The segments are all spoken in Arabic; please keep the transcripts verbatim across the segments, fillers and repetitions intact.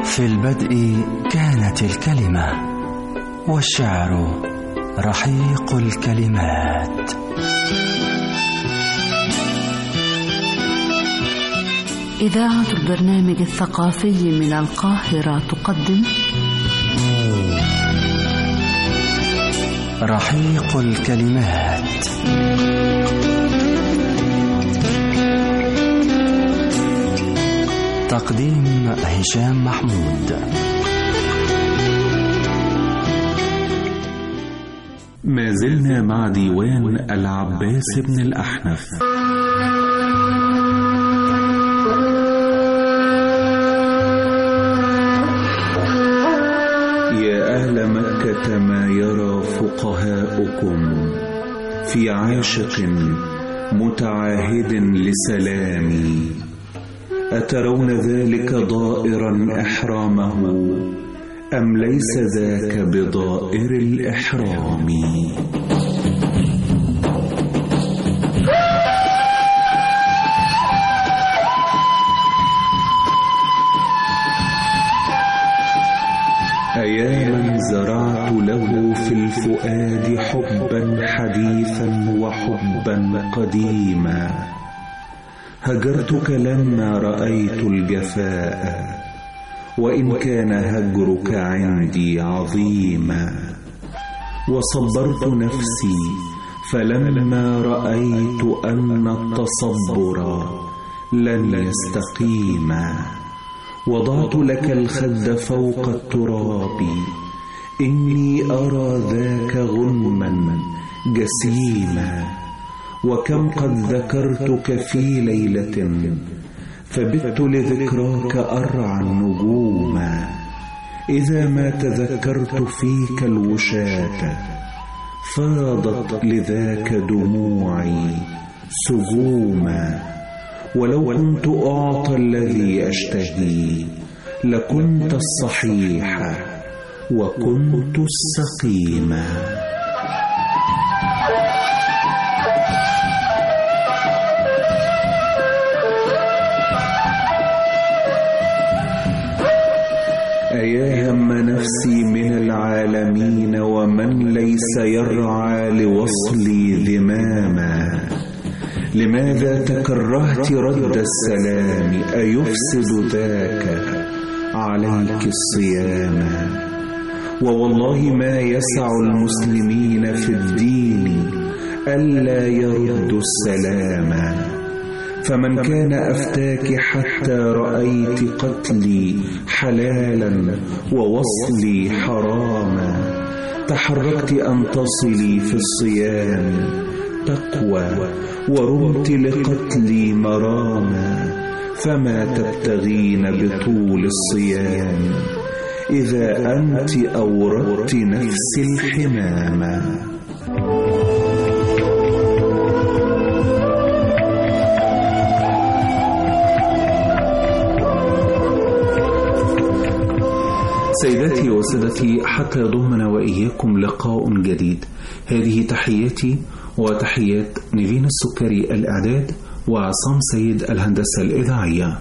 في البدء كانت الكلمة، والشعر رحيق الكلمات. إذاعة البرنامج الثقافي من القاهرة تقدم رحيق الكلمات. تقديم هشام محمود. ما زلنا مع ديوان العباس بن الأحنف. يا أهل مكة ما يرى فقهاؤكم في عاشق متعاهد لسلامي، أترون ذلك ضائرا إحرامه أم ليس ذاك بضائر الإحرام؟ أيا من زرعت له في الفؤاد حبا حديثا وحبا قديما، هجرتك لما رأيت الجفاء وإن كان هجرك عندي عظيما، وصبرت نفسي فلما رأيت أن التصبر لن يستقيما، وضعت لك الخد فوق التراب إني أرى ذاك غنما جسيما، وكم قد ذكرتك في ليلة فبت لذكراك أرعى النجوما، إذا ما تذكرت فيك الوشاة فاضت لذاك دموعي سجوما، ولو كنت أعطى الذي أشتهي لكنت الصحيح وكنت السقيما. أيا هم نفسي من العالمين ومن ليس يرعى لوصلي ذماما، لماذا تكرهت رد السلام أيفسد ذاك عليك الصيام؟ ووالله ما يسع المسلمين في الدين ألا يردوا السلام، فمن كان أفتاك حتى رأيت قتلي حلالا ووصلي حراما، تحركت أن تصلي في الصيام تقوى ورمت لقتلي مراما، فما تبتغين بطول الصيام إذا أنت أوردت نفس الحمامة؟ سيداتي وسادتي، حتى يضمنا وإياكم لقاء جديد، هذه تحياتي وتحيات نيفين السكري الإعداد وعصام سيد الهندسة الإذاعية.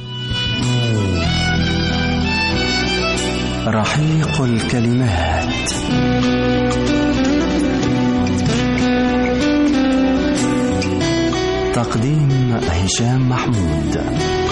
رحيق الكلمات. تقديم هشام محمود.